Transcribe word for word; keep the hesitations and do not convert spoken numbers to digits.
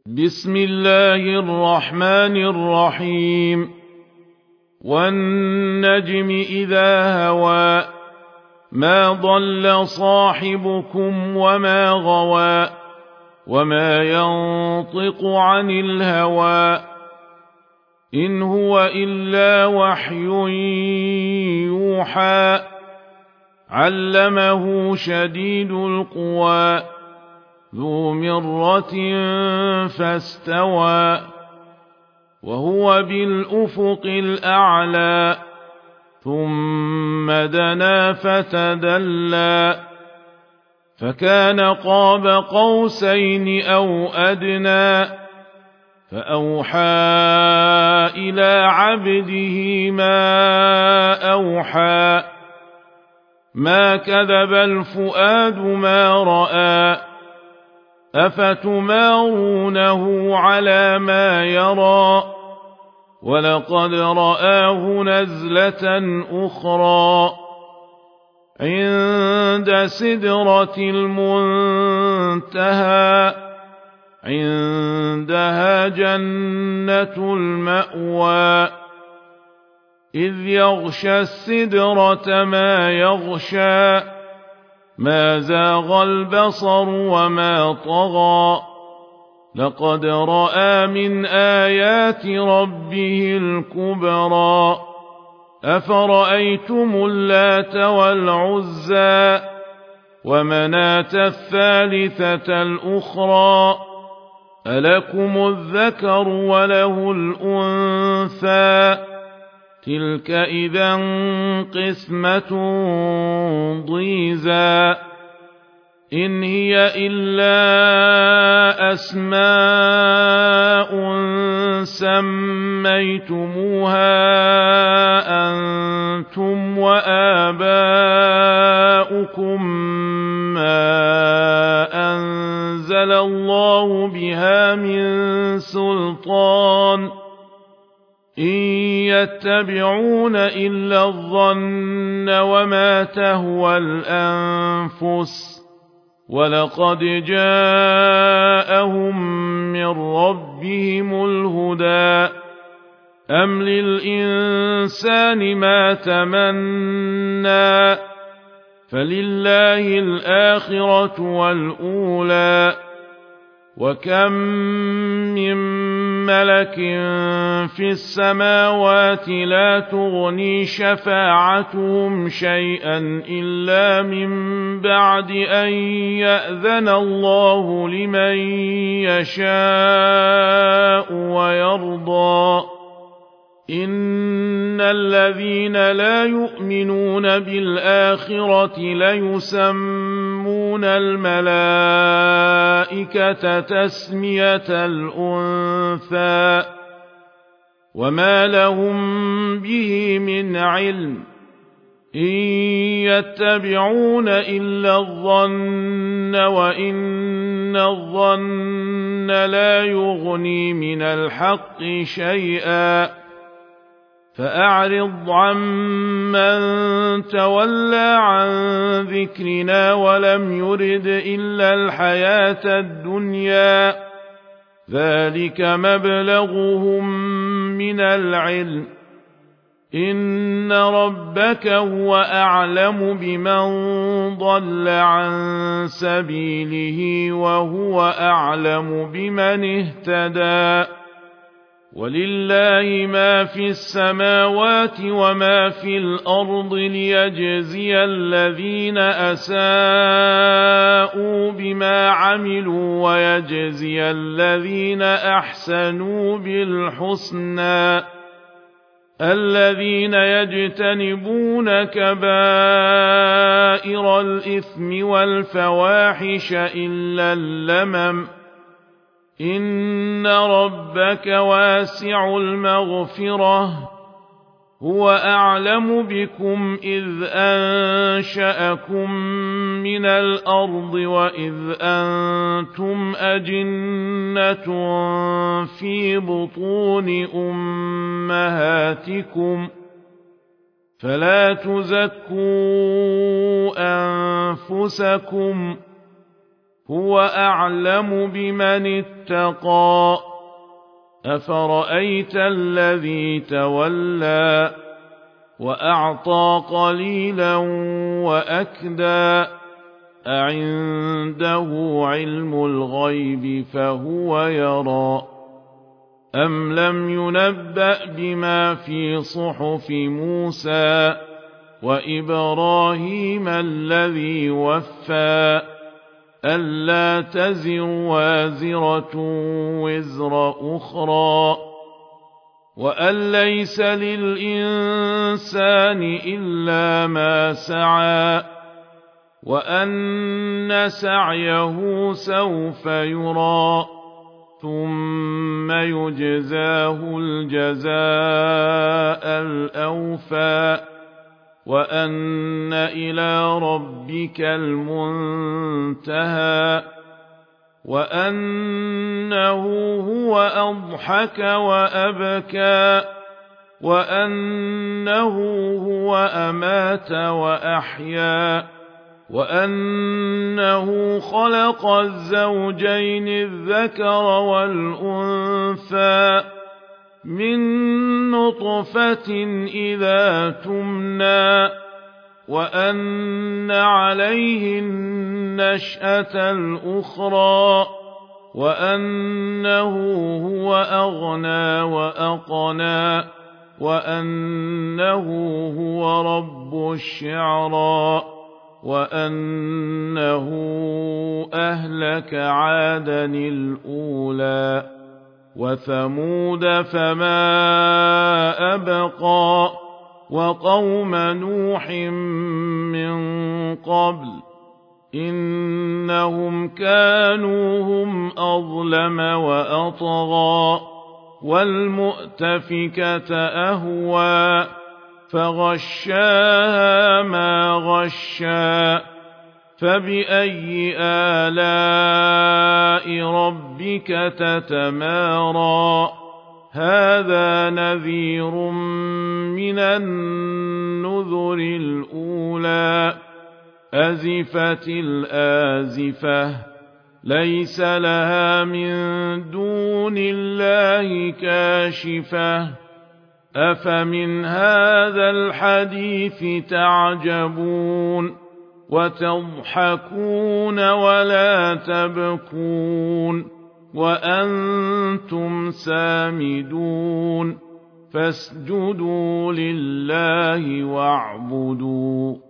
بسم الله الرحمن الرحيم والنجم إذا هوى ما ضل صاحبكم وما غوى وما ينطق عن الهوى إن هو إلا وحي يوحى علمه شديد القوى ذو مرة فاستوى وهو بالأفق الأعلى ثم دنا فتدلى فكان قاب قوسين أو أدنى فأوحى إلى عبده ما أوحى ما كذب الفؤاد ما رأى أفتمارونه على ما يرى ولقد رآه نزلة أخرى عند سدرة المنتهى عندها جنة المأوى إذ يغشى السدرة ما يغشى ما زاغ البصر وما طغى لقد رأى من آيات ربه الكبرى أفرأيتم اللات والعزى ومناة الثالثة الأخرى ألكم الذكر وله الأنثى تلك إذا قسمة ضيزى إن هي إلا أسماء سميتموها أنتم وآباؤكم ما أنزل الله بها من سلطان إن يتبعون إلا الظن وما تهوى الأنفس ولقد جاءهم من ربهم الهدى أم للإنسان ما تمنى فلله الآخرة والأولى وكم من ملك في السماوات لا تغني شفاعتهم شيئا إلا من بعد أن يأذن الله لمن يشاء ويرضى إن الذين لا يؤمنون بالآخرة ليسمون الملائكة تسمية الأنثى وما لهم به من علم إن يتبعون إلا الظن وإن الظن لا يغني من الحق شيئا فأعرض عمن تولى عن ذكرنا ولم يرد إلا الحياة الدنيا ذلك مبلغهم من العلم إن ربك هو أعلم بمن ضل عن سبيله وهو أعلم بمن اهتدى ولله ما في السماوات وما في الأرض ليجزي الذين أساءوا بما عملوا ويجزي الذين أحسنوا بالحسنى الذين يجتنبون كبائر الإثم والفواحش إلا اللمم إن ربك واسع المغفرة هو أعلم بكم إذ أنشأكم من الأرض وإذ أنتم أجنة في بطون أمهاتكم فلا تزكوا أنفسكم هو أعلم بمن اتقى أفرأيت الذي تولى وأعطى قليلا وأكدى أعنده علم الغيب فهو يرى أم لم ينبأ بما في صحف موسى وإبراهيم الذي وفى ألا تزر وازرة وزر أخرى وأن ليس للإنسان إلا ما سعى وأن سعيه سوف يرى ثم يجزاه الجزاء الأوفى وأن إلى ربك المنتهى وأنه هو أضحك وأبكى وأنه هو أمات وأحيا وأنه خلق الزوجين الذكر والأنثى من نطفة إذا تمنى وأن عليه النشأة الأخرى وأنه هو أغنى وأقنى وأنه هو رب الشعرى وأنه أهلك عادا الأولى وثمود فما أبقى وقوم نوح من قبل إنهم كانوا هم أظلم وأطغى والمؤتفكة أهوى فغشاها ما غشى فبأي آلاء ربك تتمارى هذا نذير من النذر الأولى أزفت الآزفة ليس لها من دون الله كاشفة أفمن هذا الحديث تعجبون وتضحكون ولا تبكون وأنتم سامدون فاسجدوا لله واعبدوا